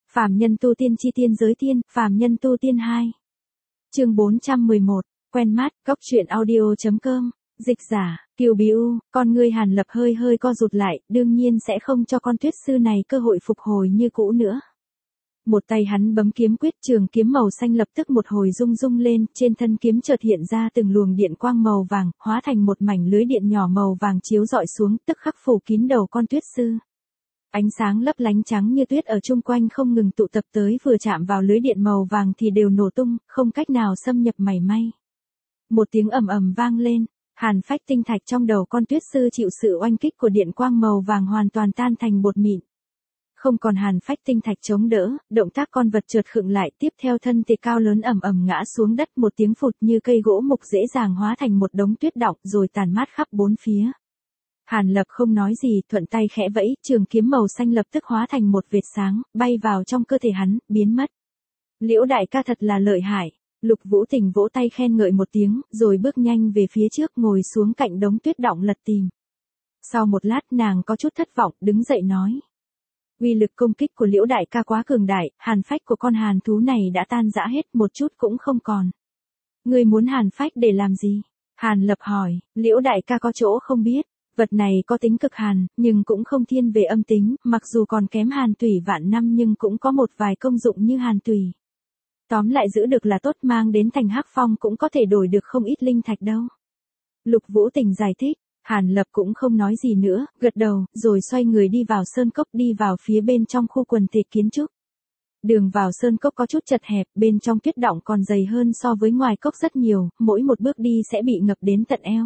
Phàm nhân tu tiên chi tiên giới tiên, phàm nhân tu tiên 2. Chương 411, quen mắt, cốc truyện audio.com, dịch giả, Kiều Biu, con ngươi Hàn Lập hơi hơi co rụt lại, đương nhiên sẽ không cho con tuyết sư này cơ hội phục hồi như cũ nữa. Một tay hắn bấm kiếm quyết, trường kiếm màu xanh lập tức một hồi rung rung lên, trên thân kiếm chợt hiện ra từng luồng điện quang màu vàng, hóa thành một mảnh lưới điện nhỏ màu vàng chiếu rọi xuống, tức khắc phủ kín đầu con tuyết sư. Ánh sáng lấp lánh trắng như tuyết ở chung quanh không ngừng tụ tập tới, vừa chạm vào lưới điện màu vàng thì đều nổ tung, không cách nào xâm nhập mảy may. Một tiếng ầm ầm vang lên, hàn phách tinh thạch trong đầu con tuyết sư chịu sự oanh kích của điện quang màu vàng hoàn toàn tan thành bột mịn. Không còn hàn phách tinh thạch chống đỡ, động tác con vật chợt khựng lại, tiếp theo thân thể cao lớn ầm ầm ngã xuống đất, một tiếng phụt như cây gỗ mục dễ dàng hóa thành một đống tuyết đọng rồi tàn mát khắp bốn phía. Hàn Lập không nói gì, thuận tay khẽ vẫy, trường kiếm màu xanh lập tức hóa thành một vệt sáng, bay vào trong cơ thể hắn, biến mất. Liễu đại ca thật là lợi hại. Lục Vũ Tình vỗ tay khen ngợi một tiếng, rồi bước nhanh về phía trước, ngồi xuống cạnh đống tuyết đọng lật tìm. Sau một lát nàng có chút thất vọng, đứng dậy nói. Uy lực công kích của Liễu đại ca quá cường đại, hàn phách của con hàn thú này đã tan rã hết, một chút cũng không còn. Ngươi muốn hàn phách để làm gì? Hàn Lập hỏi. Liễu đại ca có chỗ không biết. Vật này có tính cực hàn, nhưng cũng không thiên về âm tính, mặc dù còn kém hàn tủy vạn năm nhưng cũng có một vài công dụng như hàn tủy. Tóm lại giữ được là tốt, mang đến thành Hắc Phong cũng có thể đổi được không ít linh thạch đâu. Lục Vũ Tình giải thích, Hàn Lập cũng không nói gì nữa, gật đầu, rồi xoay người đi vào sơn cốc, đi vào phía bên trong khu quần thể kiến trúc. Đường vào sơn cốc có chút chật hẹp, bên trong tuyết đọng còn dày hơn so với ngoài cốc rất nhiều, mỗi một bước đi sẽ bị ngập đến tận eo.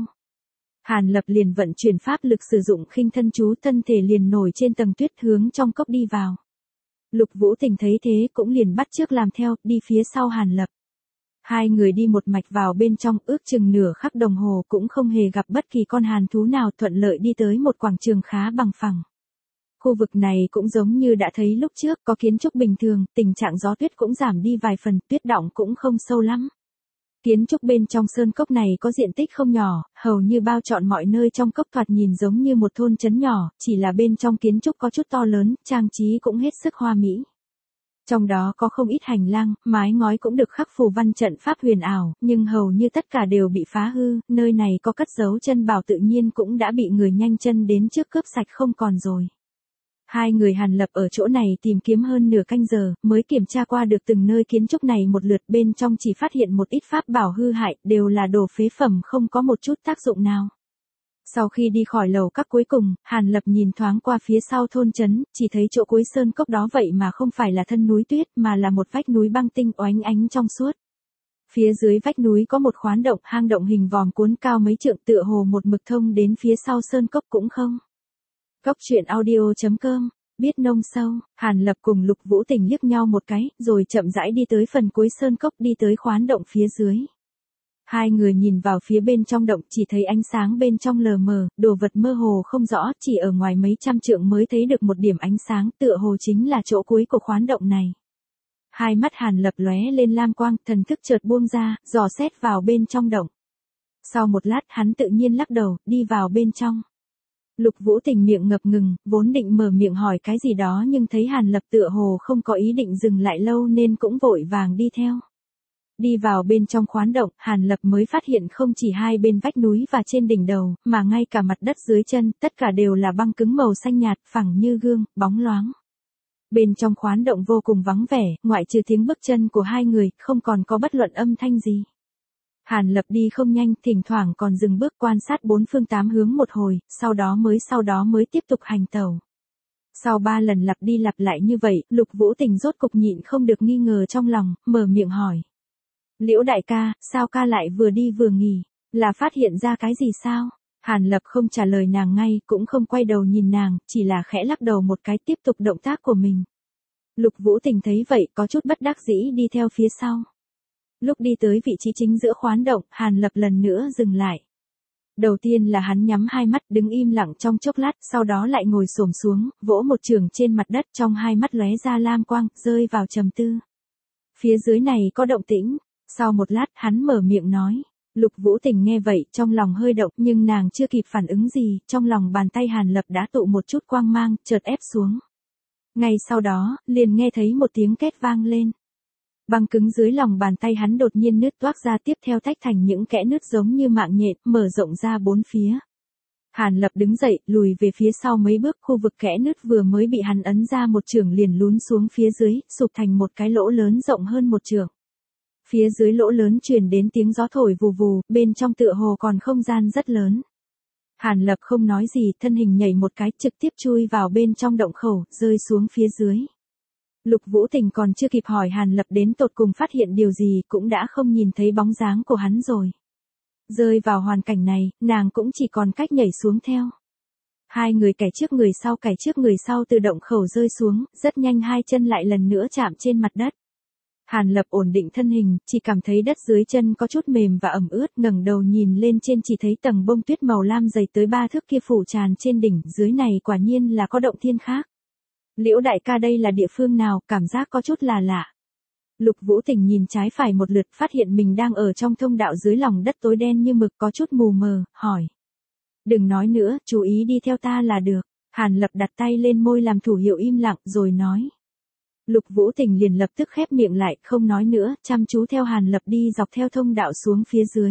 Hàn Lập liền vận chuyển pháp lực sử dụng khinh thân chú, thân thể liền nổi trên tầng tuyết hướng trong cốc đi vào. Lục Vũ Tình thấy thế cũng liền bắt chước làm theo, đi phía sau Hàn Lập. Hai người đi một mạch vào bên trong, ước chừng nửa khắc đồng hồ cũng không hề gặp bất kỳ con hàn thú nào, thuận lợi đi tới một quảng trường khá bằng phẳng. Khu vực này cũng giống như đã thấy lúc trước, có kiến trúc bình thường, tình trạng gió tuyết cũng giảm đi vài phần, tuyết đọng cũng không sâu lắm. Kiến trúc bên trong sơn cốc này có diện tích không nhỏ, hầu như bao trọn mọi nơi trong cốc, thoạt nhìn giống như một thôn trấn nhỏ, chỉ là bên trong kiến trúc có chút to lớn, trang trí cũng hết sức hoa mỹ. Trong đó có không ít hành lang, mái ngói cũng được khắc phù văn trận pháp huyền ảo, nhưng hầu như tất cả đều bị phá hư, nơi này có cất giấu chân bảo tự nhiên cũng đã bị người nhanh chân đến trước cướp sạch không còn rồi. Hai người Hàn Lập ở chỗ này tìm kiếm hơn nửa canh giờ, mới kiểm tra qua được từng nơi kiến trúc này một lượt, bên trong chỉ phát hiện một ít pháp bảo hư hại, đều là đồ phế phẩm không có một chút tác dụng nào. Sau khi đi khỏi lầu các cuối cùng, Hàn Lập nhìn thoáng qua phía sau thôn trấn, chỉ thấy chỗ cuối sơn cốc đó vậy mà không phải là thân núi tuyết mà là một vách núi băng tinh oánh ánh trong suốt. Phía dưới vách núi có một khoán động, hang động hình vòm cuốn cao mấy trượng, tựa hồ một mực thông đến phía sau sơn cốc cũng không. Cốc truyện audio.com, biết nông sâu, Hàn Lập cùng Lục Vũ Tình liếc nhau một cái, rồi chậm rãi đi tới phần cuối sơn cốc, đi tới khoán động phía dưới. Hai người nhìn vào phía bên trong động, chỉ thấy ánh sáng bên trong lờ mờ, đồ vật mơ hồ không rõ, chỉ ở ngoài mấy trăm trượng mới thấy được một điểm ánh sáng, tựa hồ chính là chỗ cuối của khoán động này. Hai mắt Hàn Lập lóe lên lam quang, thần thức chợt buông ra, dò xét vào bên trong động. Sau một lát hắn tự nhiên lắc đầu, đi vào bên trong. Lục Vũ Tình miệng ngập ngừng, vốn định mở miệng hỏi cái gì đó nhưng thấy Hàn Lập tựa hồ không có ý định dừng lại lâu nên cũng vội vàng đi theo. Đi vào bên trong khoán động, Hàn Lập mới phát hiện không chỉ hai bên vách núi và trên đỉnh đầu, mà ngay cả mặt đất dưới chân, tất cả đều là băng cứng màu xanh nhạt, phẳng như gương, bóng loáng. Bên trong khoán động vô cùng vắng vẻ, ngoại trừ tiếng bước chân của hai người, không còn có bất luận âm thanh gì. Hàn Lập đi không nhanh, thỉnh thoảng còn dừng bước quan sát bốn phương tám hướng một hồi, sau đó mới tiếp tục hành tẩu. Sau 3 lần lặp đi lặp lại như vậy, Lục Vũ Tình rốt cục nhịn không được nghi ngờ trong lòng, mở miệng hỏi. Liễu đại ca, sao ca lại vừa đi vừa nghỉ, là phát hiện ra cái gì sao? Hàn Lập không trả lời nàng ngay, cũng không quay đầu nhìn nàng, chỉ là khẽ lắc đầu một cái, tiếp tục động tác của mình. Lục Vũ Tình thấy vậy, có chút bất đắc dĩ đi theo phía sau. Lúc đi tới vị trí chính giữa khoán động, Hàn Lập lần nữa dừng lại. Đầu tiên là hắn nhắm hai mắt, đứng im lặng trong chốc lát, sau đó lại ngồi xổm xuống, vỗ một chưởng trên mặt đất, trong hai mắt lóe ra lam quang, rơi vào trầm tư. Phía dưới này có động tĩnh. Sau một lát, hắn mở miệng nói. Lục Vũ Tình nghe vậy, trong lòng hơi động, nhưng nàng chưa kịp phản ứng gì, trong lòng bàn tay Hàn Lập đã tụ một chút quang mang, chợt ép xuống. Ngay sau đó, liền nghe thấy một tiếng két vang lên. Băng cứng dưới lòng bàn tay hắn đột nhiên nứt toác ra, tiếp theo tách thành những kẽ nứt giống như mạng nhện, mở rộng ra bốn phía. Hàn Lập đứng dậy, lùi về phía sau mấy bước, khu vực kẽ nứt vừa mới bị hắn ấn ra một chưởng liền lún xuống phía dưới, sụp thành một cái lỗ lớn rộng hơn một chưởng. Phía dưới lỗ lớn truyền đến tiếng gió thổi vù vù, bên trong tựa hồ còn không gian rất lớn. Hàn Lập không nói gì, thân hình nhảy một cái, trực tiếp chui vào bên trong động khẩu, rơi xuống phía dưới. Lục Vũ Tình còn chưa kịp hỏi Hàn Lập đến tột cùng phát hiện điều gì, cũng đã không nhìn thấy bóng dáng của hắn rồi. Rơi vào hoàn cảnh này, nàng cũng chỉ còn cách nhảy xuống theo. Hai người cày trước người sau từ động khẩu rơi xuống, rất nhanh hai chân lại lần nữa chạm trên mặt đất. Hàn Lập ổn định thân hình, chỉ cảm thấy đất dưới chân có chút mềm và ẩm ướt, ngẩng đầu nhìn lên trên chỉ thấy tầng bông tuyết màu lam dày tới 3 thước kia phủ tràn trên đỉnh, dưới này quả nhiên là có động thiên khác. Liễu đại ca, đây là địa phương nào, cảm giác có chút là lạ. Lục Vũ Tình nhìn trái phải một lượt, phát hiện mình đang ở trong thông đạo dưới lòng đất tối đen như mực, có chút mù mờ, hỏi. Đừng nói nữa, chú ý đi theo ta là được. Hàn Lập đặt tay lên môi làm thủ hiệu im lặng, rồi nói. Lục Vũ Tình liền lập tức khép miệng lại, không nói nữa, chăm chú theo Hàn Lập đi dọc theo thông đạo xuống phía dưới.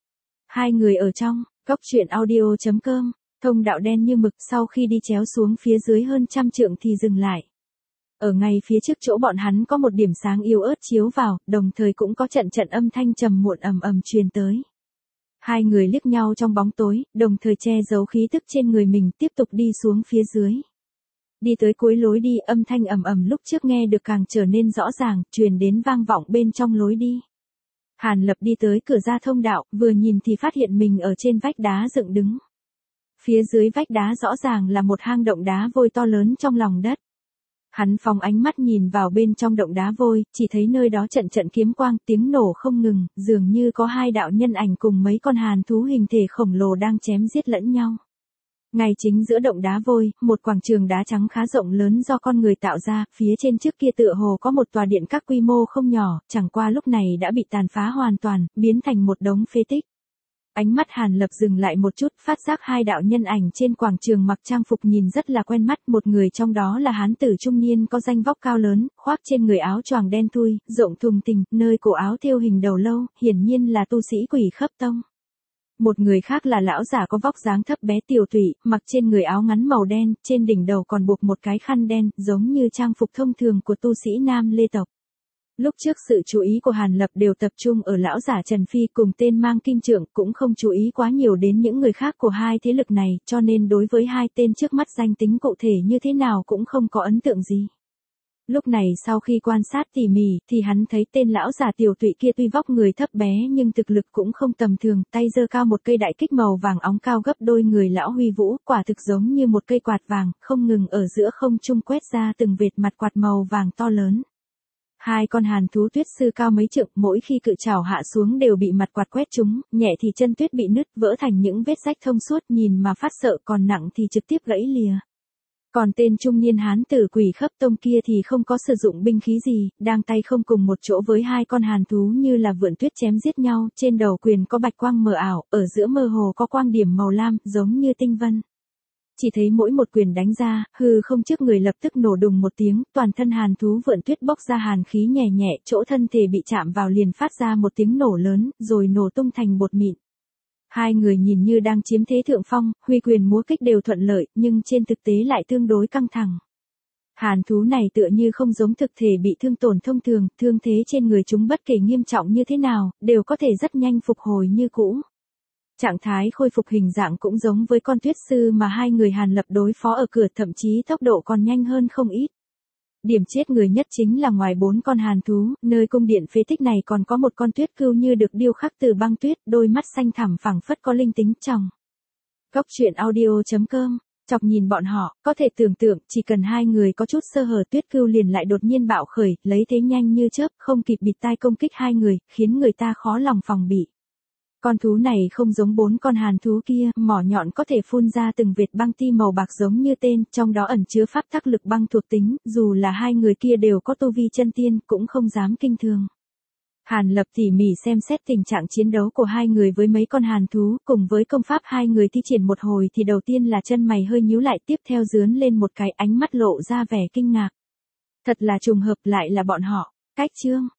Hai người ở trong, cốc truyện audio.com, thông đạo đen như mực, sau khi đi chéo xuống phía dưới hơn 100 trượng thì dừng lại. Ở ngay phía trước chỗ bọn hắn có một điểm sáng yếu ớt chiếu vào, đồng thời cũng có trận trận âm thanh trầm muộn ầm ầm truyền tới. Hai người liếc nhau trong bóng tối, đồng thời che giấu khí tức trên người mình, tiếp tục đi xuống phía dưới. Đi tới cuối lối đi, âm thanh ầm ầm lúc trước nghe được càng trở nên rõ ràng, truyền đến vang vọng bên trong lối đi. Hàn Lập đi tới cửa ra thông đạo, vừa nhìn thì phát hiện mình ở trên vách đá dựng đứng. Phía dưới vách đá rõ ràng là một hang động đá vôi to lớn trong lòng đất. Hắn phóng ánh mắt nhìn vào bên trong động đá vôi, chỉ thấy nơi đó trận trận kiếm quang, tiếng nổ không ngừng, dường như có hai đạo nhân ảnh cùng mấy con hàn thú hình thể khổng lồ đang chém giết lẫn nhau. Ngay chính giữa động đá vôi, một quảng trường đá trắng khá rộng lớn do con người tạo ra, phía trên trước kia tựa hồ có một tòa điện các quy mô không nhỏ, chẳng qua lúc này đã bị tàn phá hoàn toàn, biến thành một đống phế tích. Ánh mắt Hàn Lập dừng lại một chút, phát giác hai đạo nhân ảnh trên quảng trường mặc trang phục nhìn rất là quen mắt, một người trong đó là hán tử trung niên có danh vóc cao lớn, khoác trên người áo choàng đen thui, rộng thùng thình, nơi cổ áo thêu hình đầu lâu, hiển nhiên là tu sĩ Quỷ Khấp Tông. Một người khác là lão giả có vóc dáng thấp bé tiều tụy, mặc trên người áo ngắn màu đen, trên đỉnh đầu còn buộc một cái khăn đen, giống như trang phục thông thường của tu sĩ Nam Lê tộc. Lúc trước sự chú ý của Hàn Lập đều tập trung ở lão giả Trần Phi cùng tên mang kim trượng, cũng không chú ý quá nhiều đến những người khác của hai thế lực này, cho nên đối với hai tên trước mắt danh tính cụ thể như thế nào cũng không có ấn tượng gì. Lúc này sau khi quan sát tỉ mỉ, thì hắn thấy tên lão giả tiểu tụy kia tuy vóc người thấp bé nhưng thực lực cũng không tầm thường, tay giơ cao một cây đại kích màu vàng óng cao gấp đôi người lão huy vũ, quả thực giống như một cây quạt vàng, không ngừng ở giữa không trung quét ra từng vệt mặt quạt màu vàng to lớn. Hai con hàn thú tuyết sư cao mấy trượng, mỗi khi cự trảo hạ xuống đều bị mặt quạt quét trúng, nhẹ thì chân tuyết bị nứt vỡ thành những vết rách thông suốt, nhìn mà phát sợ, còn nặng thì trực tiếp gãy lìa. Còn tên trung niên hán tử Quỷ Khấp Tông kia thì không có sử dụng binh khí gì, đang tay không cùng một chỗ với hai con hàn thú như là vượn tuyết chém giết nhau, trên đầu quyền có bạch quang mờ ảo, ở giữa mơ hồ có quang điểm màu lam, giống như tinh vân. Chỉ thấy mỗi một quyền đánh ra, hư không trước người lập tức nổ đùng một tiếng, toàn thân hàn thú vượn tuyết bốc ra hàn khí nhẹ nhẹ, chỗ thân thể bị chạm vào liền phát ra một tiếng nổ lớn, rồi nổ tung thành bột mịn. Hai người nhìn như đang chiếm thế thượng phong, huy quyền múa kích đều thuận lợi, nhưng trên thực tế lại tương đối căng thẳng. Hàn thú này tựa như không giống thực thể bị thương tổn thông thường, thương thế trên người chúng bất kể nghiêm trọng như thế nào, đều có thể rất nhanh phục hồi như cũ. Trạng thái khôi phục hình dạng cũng giống với con tuyết sư mà hai người Hàn Lập đối phó ở cửa, thậm chí tốc độ còn nhanh hơn không ít. Điểm chết người nhất chính là ngoài 4 con hàn thú, nơi cung điện phế tích này còn có một con tuyết cừu như được điêu khắc từ băng tuyết, đôi mắt xanh thẳm phẳng phất có linh tính trong. Cốc truyện audio.com, chọc nhìn bọn họ, có thể tưởng tượng, chỉ cần hai người có chút sơ hở tuyết cừu liền lại đột nhiên bạo khởi, lấy thế nhanh như chớp, không kịp bịt tai công kích hai người, khiến người ta khó lòng phòng bị. Con thú này không giống 4 con hàn thú kia, mỏ nhọn có thể phun ra từng vệt băng ti màu bạc giống như tên, trong đó ẩn chứa pháp tắc lực băng thuộc tính, dù là hai người kia đều có tu vi chân tiên, cũng không dám kinh thường. Hàn Lập tỉ mỉ xem xét tình trạng chiến đấu của hai người với mấy con hàn thú, cùng với công pháp hai người thi triển một hồi thì đầu tiên là chân mày hơi nhíu lại, tiếp theo rướn lên một cái, ánh mắt lộ ra vẻ kinh ngạc. Thật là trùng hợp, lại là bọn họ. Cách chương